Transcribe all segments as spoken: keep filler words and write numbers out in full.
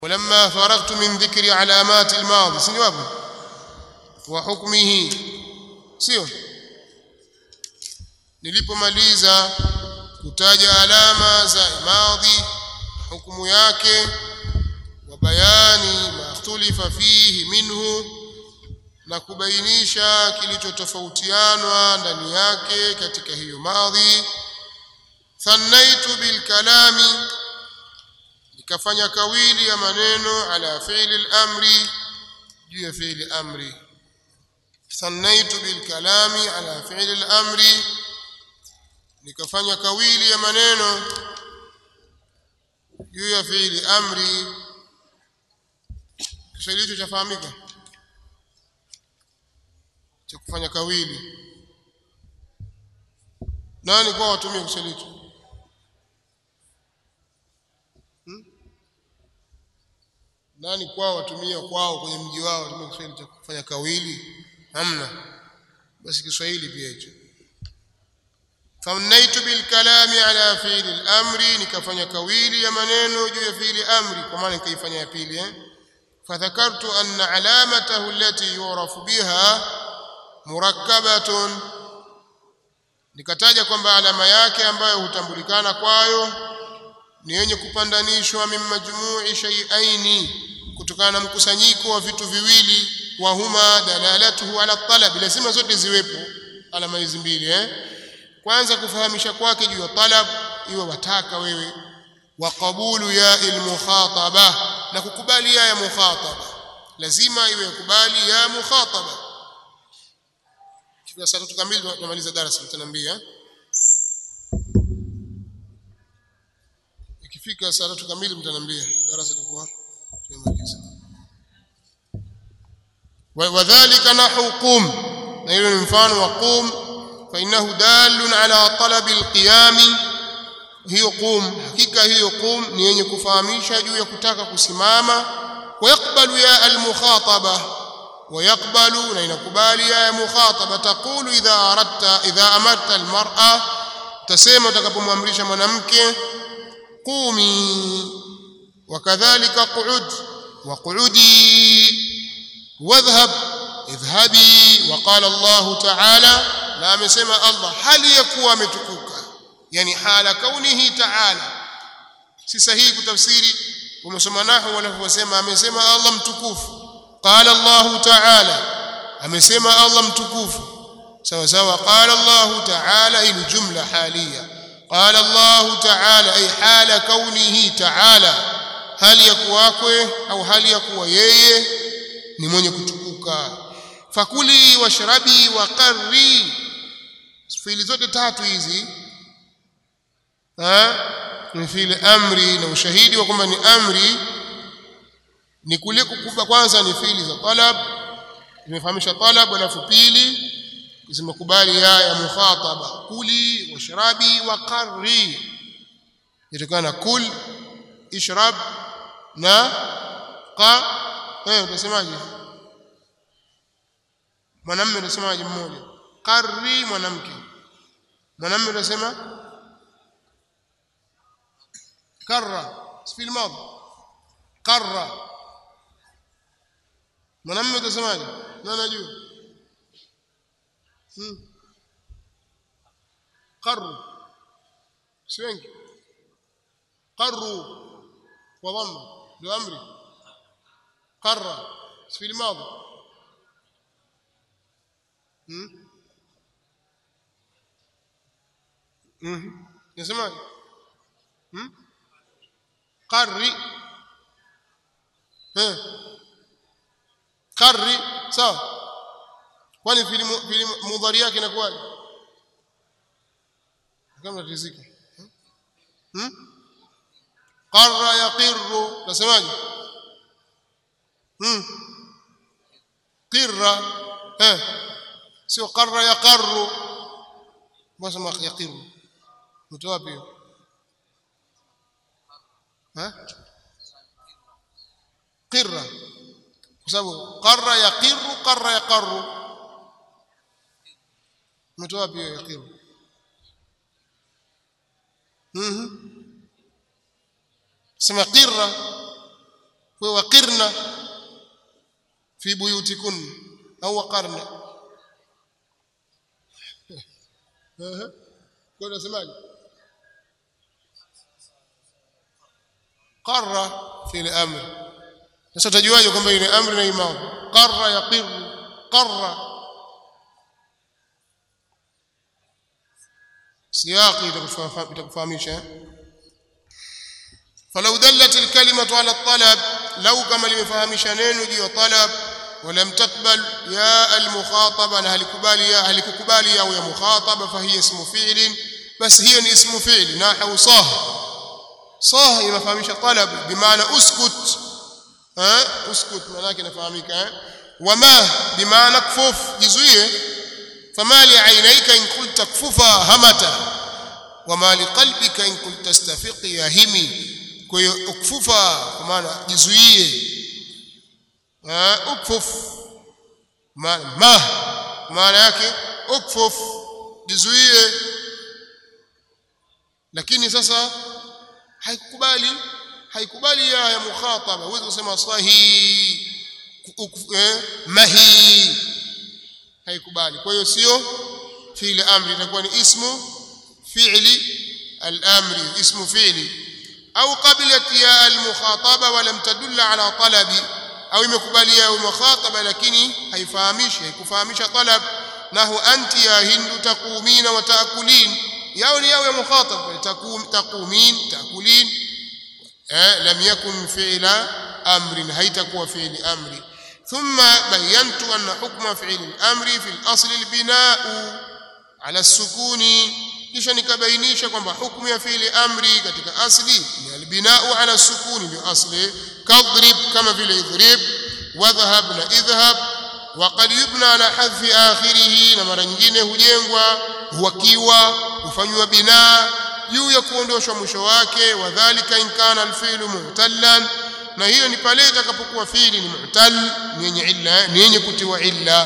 ولما فرغت من ذكر علامات الماضي سنجوابه وحكمه sio nilipomaliza kutaja alama za madhi hukumu yake wa bayani ma ikhtulifa fihi minhu na kubainisha kilichotofautianwa ndani yake katika hiyo madhi thanaitu bil kalami nikafanya kawili ya maneno ala fi'li al-amri juu ya fi'li amri thanaitu bil kalami ala fi'li al-amri nikafanya kawili ya maneno juu ya fi'li amri Kiswahili hicho chafahamika cha kufanya kawili nani kwa watumie Kiswahili hicho hmm? nani kwa watumia kwao kwenye mji wao watumie Kiswahili cha kufanya kawili hamna basi Kiswahili pia hicho famnaitu bil kalami ala fi'li al-amri nikafanya kawili ya maneno juu ya fi'li amri kwa maana nikaifanya ya pili eh fadhakartu anna alamatahu allati yurafu biha murakkabatun nikataja kwamba alama yake ambayo hutambulikana kwayo ni yenye kupandanishwa min majmu'i shay'aini kutokana na mkusanyiko wa vitu viwili wa huma dalalatuhu ala talab lazima zote ziwepo alama hizi mbili eh kwanza kufahamisha kwake juu ya talab iwe wataka wewe wa qabulu ya al-mukhataba na kukubali ya mukhataba lazima iwe kubali ya mukhataba kifika saa tatu kamili tunamaliza darasa mtaniambia ikifika saa tatu kamili mtaniambia darasa litakuwa tumemaliza wa dhalika nahu qum na hilo ni mfano wa qum fa innahu dalun ala talab alqiyam hiyo qum hakika hiyo qum ni yenye kufahamisha juu ya kutaka kusimama wa yakbalu ya almukhataba wa yakbalu na inakubali ya mukhataba taqulu idha aradta idha amarta almar'a tasema utakapomwamrisha mwanamke qumi wakadhalika qu'ud wa qu'udi wadhhab idhhabi wa qala Allah ta'ala na amesema Allah hali yakuwa ametukuka yani hala kaunihi ta'ala si sahihi kutafsiri umesoma nahu wanavyosema amesema Allah mtukufu qala Allah ta'ala amesema Allah mtukufu sawa sawa qala Allah ta'ala ili jumla halia qala Allah ta'ala ay hala kaunihi ta'ala hali yakuwakwe au hali yakuwa yeye ni mwenye kutukuka fakuli washrabi waqarri fiili zote tatu hizi ha ni fiili amri na ushahidi wa kwamba ni amri ni kule kukuba kwanza ni fiili za talab imefahamisha talab alafu pili zimekubali ya ya mukhataba kuli washrabi waqarri itakana kul ishrab na qa eh unasemaje mwanamume unasemaje mmoja qarri mwanamke mwanamume unasema karra fi al-madi qarra mwanamume unasemaje na najua hmm qarru si wengi qarru wa dhamma ndio amri qarra fi al-madi hmm mhm nasemaje hmm qarri eh qarri sawa kwani fili fili mudhari yake inakuwaje kama riziki hmm qarra yaqirru nasemaje hmm qirra eh sio qarra yaqarru basi ma yaqirru mtawapi ha qirra kwa sababu qarra yaqirru qarra yaqarru mtawapi yaqirru mhm sema qirra kwa waqirna fi buyutikun au waqarna eh kwa nasemaje qarra fi al-amr sasa tajuaje kwamba ile amri na imam qarra yaqir qarra siyaqi itakufahamisha فلو دلت الكلمة على الطلب لو كما لمفهمشا نينو جيو طلب ولم تقبل يا المخاطب أنا هل كبالي يا هل كبالي يا مخاطب فهي اسم فعل بس هي اسم فعل نحو صاه صاه مفهمشا طلب بمعنى اسكت ها اسكت معناه نفهمك ها وما بمعنى كفف جزويه فما لعينيك إن قلت تكففا همته وما لقلبك إن قلت تستفق يا همي kwa hiyo ukfufa kwa maana jizuie eh ukfuf maana ma maana yake ukfuf jizuie lakini sasa haikubali haikubali ya, ya mukhataba uweze kusema sahi eh mahi haikubali kwa hiyo sio fi'li amri itakuwa ni ismu fi'li al-amri ismu fi'li أو قبلت يا المخاطبة ولم تدل على طلبي أو مقبل يا المخاطبة لكني هيفهمش هيكفهمش طلب نحو أنت يا هند تقومين وتأكلين يا يا مخاطب تقوم تقومين تأكلين آه لم يكن فعل أمر هيتكوا فعل أمر ثم بينت أن حكم فعل الأمر في الأصل البناء على السكون kisha nikabainisha kwamba hukumu ya fi'li amri katika asli ni albina'u ala sukuni bi asli kadrib kama vile idrib wadhhab na idhhab wa qad yubna ala hadfi akhirih na mara nyingine hujengwa huwakiwa hufanywa binaa juu ya kuondoshwa mwisho wake wadhālika in kana alfi'lu mu'tallan na hiyo ni pale itakapokuwa fi'li ni mu'tal ni yenye illa ni yenye kutiwa illa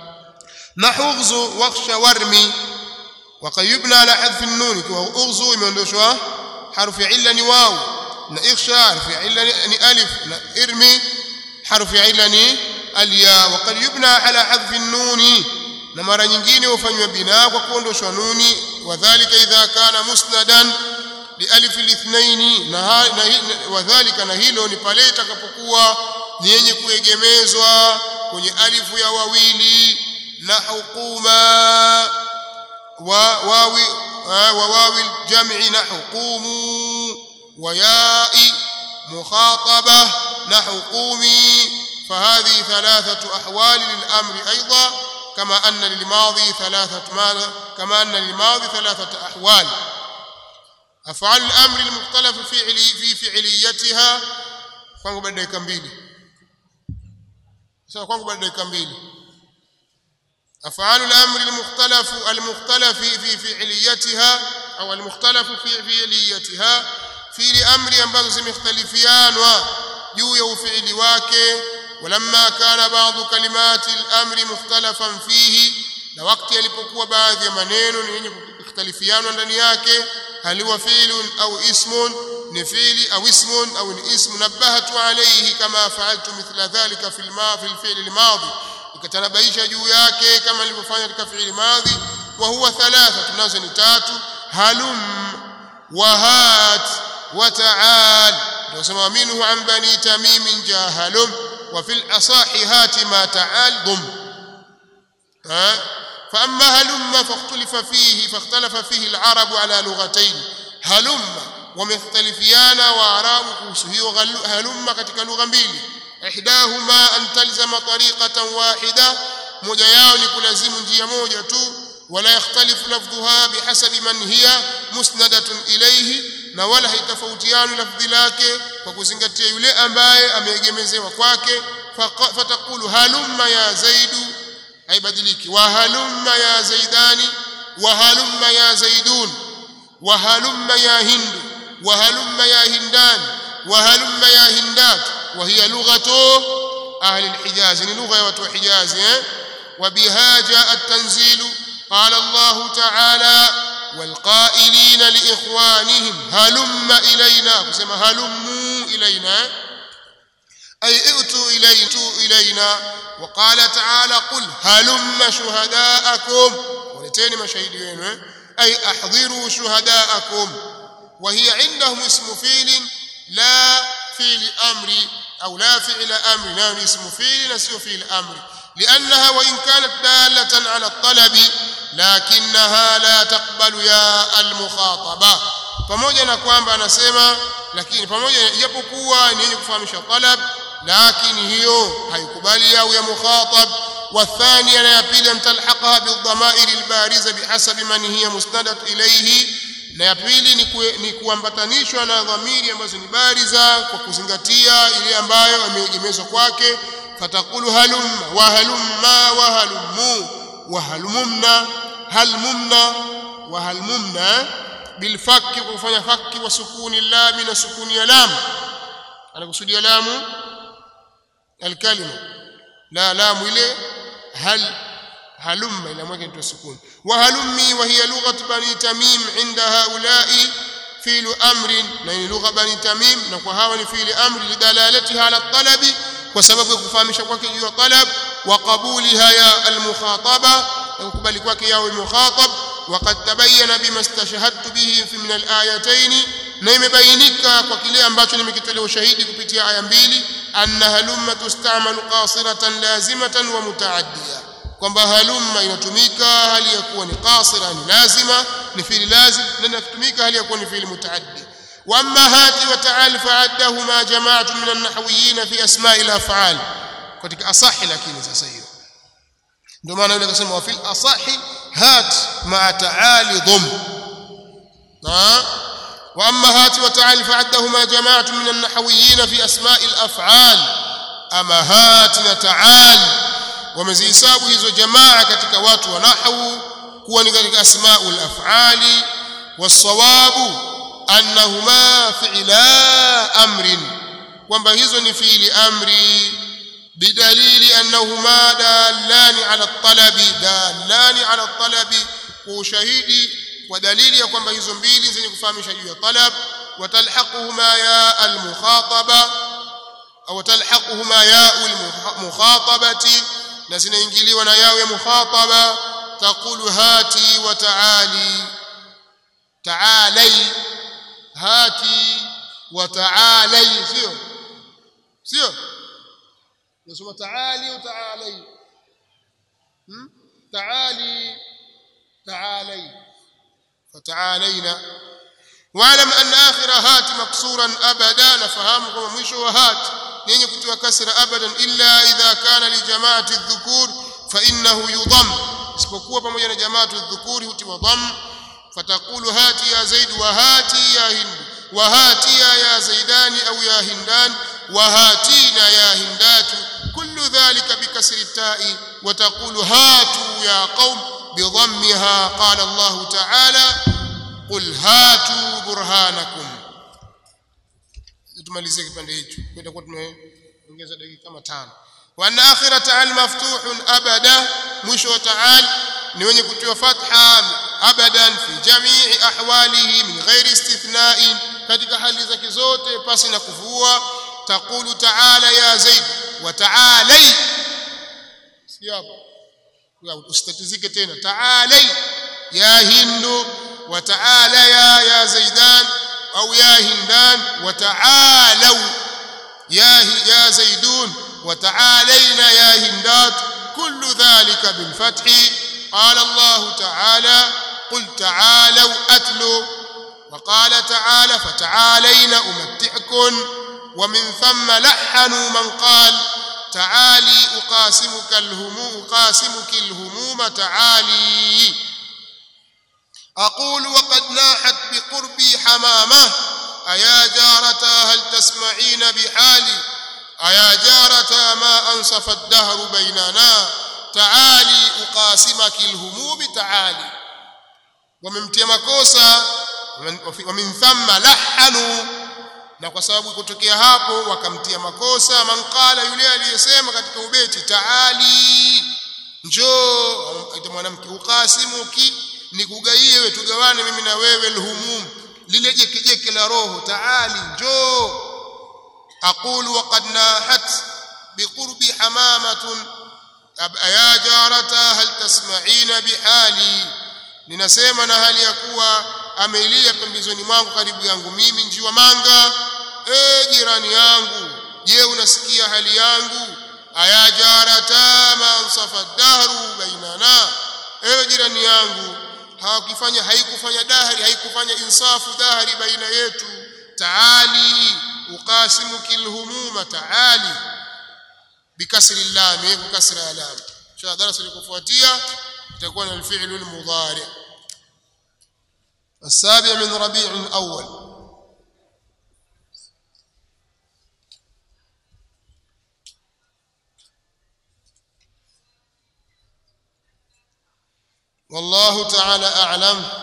nahughzu wakhsha warmi وقد يبنى على حذف النون واغزو يمندوشوا حرف عله ني واو نا اخشى حرف عله ني الف نا ارمي حرف عله ني الياء وقد يبنى على حذف النون na mara nyingine hufanywa binaa kwa kuondoshwa nuni wadhālika idha kana musnadan li alif al-ithnain na wadhālika na hilo ni pale itakapokuwa ni yenye kuegemezwa kwenye alifu ya wawili na hukuma وواو وواو الجمع نحو قوموا وياء مخاطبة نحو قومي فهذه ثلاثة أحوال للأمر أيضا كما أن للماضي ثلاثة ماذا كما أن للماضي ثلاثة أحوال أفعال الأمر المختلف في في فعليتها كwangu baada dakika mbili sasa kwangu baada dakika mbili أفعال الأمر المختلف المختلف في فعليتها أو المختلف في فعليتها في الأمر ambazo zimختلفianwa juu ya ufili wake ولما كان بعض كلمات الأمر مختلفا فيه na wakati alipokuwa baadhi ya maneno ni yenye kukhtalifiana ndani yake hal huwa fi'lun au ismun ni fi'li au ismun au ni ismu nabahatu alayhi kama fa'altu mithla dhalika fil ma fil fi'l al madi ikatanabaisha juu yake kama nilivyofanya katika fi'li madhi wa huwa thalatha tunazo ni tatu halum wa hat wa ta'al tunasema minhu an bani tamim jahalum wa fil asahi hat ma ta'al dum ha fa amma halum fakhtalafa fihi fakhtalafa fihi al-arab ala lughatayn halum wamekhtalifiana wa arabu kuhusu hiyo halum katika lugha mbili ihdahuma an talzama tariqatan wahida moja yao ni kulazimu njia moja tu wala yakhtalifu lafdhuha bihasabi man hiya musnadatun ilayhi na wala haitofautiani lafdhi lake kwa kuzingatia yule ambaye ameegemezewa kwake fatakulu halumma ya zaidu haibadiliki wa halumma ya zaidani wa halumma ya zaidun wa halumma ya hindu wa halumma ya hindan wa halumma ya hindat وهي لغة أهل الحجاز لغة وحجاز وبها جاء التنزيل قال الله تعالى والقائلين لإخوانهم هلم إلينا كما هلموا إلينا ay i'tu ilaytu ilayna wa qala ta'ala qul halumma shuhadaakum waleteni mashahidi wenu eh? ay ahdhiru shuhadaakum wa hiya indahum ismu fi'l la fi'l amri au la fi'l amri na ismu fi'l na sio fi'l amri لانها وان كانت داله على الطلب لكنها لا تقبل يا المخاطبه pamoja na kwamba anasema lakini pamoja japokuwa ni yenye kufahamisha talab lakini hiyo haikubali au ya mukhatab والثانيه na ya pili mtalhaqaha bidhamair albariza bihasab man hiya musnadat ilayhi na ya pili ni kuambatanishwa na dhamiri ambazo ni bariza kwa kuzingatia ile ambayo ameegemezwa kwake فتقول هلم وهلما وهلموا وهلمنا هلمنا وهلمنا بالفك وكفanya فك وسكون اللام من سكون اللام انا قصدي لام الكلمه لا لام ile هل هلم الى ممكن تسكون وهلمي وهي لغه بني تميم عند هؤلاء فعل امر يعني لغه بني تميم na kwa hawa ni fi'l amr lidalalatiha ala at-talab kwa sababu kufahamisha kwake juu ya talab wa qabuliha ya al-mukhataba ukubali kwake yao mukhatab waqad tabayyana bima istashhadtu bihi fi min al-ayatayn na imebainika kwa kile ambacho nimekitolea ushahidi kupitia aya mbili anna halumma tustamalu qasiratan lazimatan wa mutaaddiya kwamba halumma inatumika hali ya kuwa ni qasira ni lazima ni fi'l lazim na inatumika hali ya kuwa ni fi'l mutaaddi واما هات وتعال فعدهما جماعه من النحويين في اسماء الافعال katika asahi lakini sasa hiyo ndio maana yule akasema wa fil asahi hat ma ta'ali dhum na واما هات وتعال فعدهما جماعه من النحويين في اسماء الافعال اما هات وتعال wamezihesabu hizo jamaa katika watu wa nahwu kuwa ni katika asmaul af'ali wasawabu annahuma fi'la amrin kwamba hizo ni fi'li amri bidalili annahuma dalani ala at-talabi dalani ala at-talabi kwa ushahidi kwa dalili ya kwamba hizo mbili zenye kufahamisha juu ya talab watalhaquhuma ya al-mukhataba au talhaquhuma ya al-mukhatabati na zinaingiliwa na yao ya mukhataba taqulu hati wa ta'ali ta'alai hati wa ta'alai sio sio nasema ta'ali wa ta'alai hmm ta'ali ta'alai fata'alaina wa'lam anna akhira hati maksuran abada nafahamu kama mwisho wa hati yenye kutiwa kasra abadan illa idha kana li jama'ati adh-dhukur fa innahu yudam isipokuwa pamoja na jama'atu adh-dhukuri hutiwa dham فتقول هاتي يا زيد وهاتي يا هند وهاتي يا زيدان أو يا هندان وهاتينا يا هندات كل ذلك بكسر التاء وتقول هاتوا يا قوم بضمها قال الله تعالى قل هاتوا برهانكم tumalizie kipande hicho tutakuwa tumeongeza dakika kama tano wa anna akhira ta'al maftuhun abada mwisho wa ta'al ni wenye kutiwa fatha abadan fi jamii ahwalihi min ghairi istithna'in katika hali zake zote pasi na kuvua taqulu ta'ala ya zaid wa ta'alai sio hapo usitatizike tena ta'alai ya hindu wa ta'ala ya ya zaidan au ya hindan wa ta'alu ya ya zaidun wa ta'alaina ya hindat kullu dhalika bil fathi قال الله تعالى قل تعالوا أتلوا وقال تعالى فتعالين أمتعكن ومن ثم لحنوا من قال تعالي أقاسمك الهموم أقاسمك الهموم تعالي أقول وقد ناحت بقربي حمامة أيا جارتا هل تسمعين بحالي أيا جارتا ما أنصف الدهر بيننا تعالي أقاسمك الهموم تعالي وممtia makosa ومن ثم لحنوا na kwa sababu kutokea hapo wakamtia makosa manqala yule aliyesema katika ubeti taali njoo aita mwanamke ukasimuki nikugaie wewe tugawane mimi na wewe alhumum lile jekejeke la roho taali njoo أقول وقد ناحت بقرب حمامة يا جارتا هل تسمعين بحالي ninasema na hali ya kuwa ameilia pembezoni mwangu karibu yangu mimi njiwa manga e jirani yangu je unasikia hali yangu aya jarata man safa dahru bainana e jirani yangu hakufanya haikufanya dahari haikufanya insafu dahari baina yetu taali uqasimuki alhumuma taali bikasri lam bikasra lam cha darasa likufuatia itakuwa ni alfi'l almudhari السابع من ربيع الأول والله تعالى أعلم